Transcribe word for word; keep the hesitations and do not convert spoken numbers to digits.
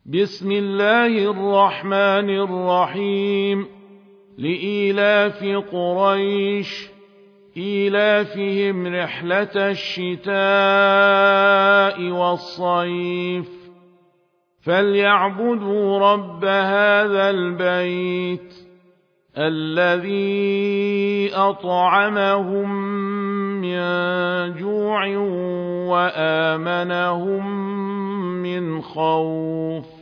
بسم الله الرحمن الرحيم لإيلاف قريش إيلافهم رحلة الشتاء والصيف فليعبدوا رب هذا البيت الذي أطعمهم من جوع وآمنهم من خوف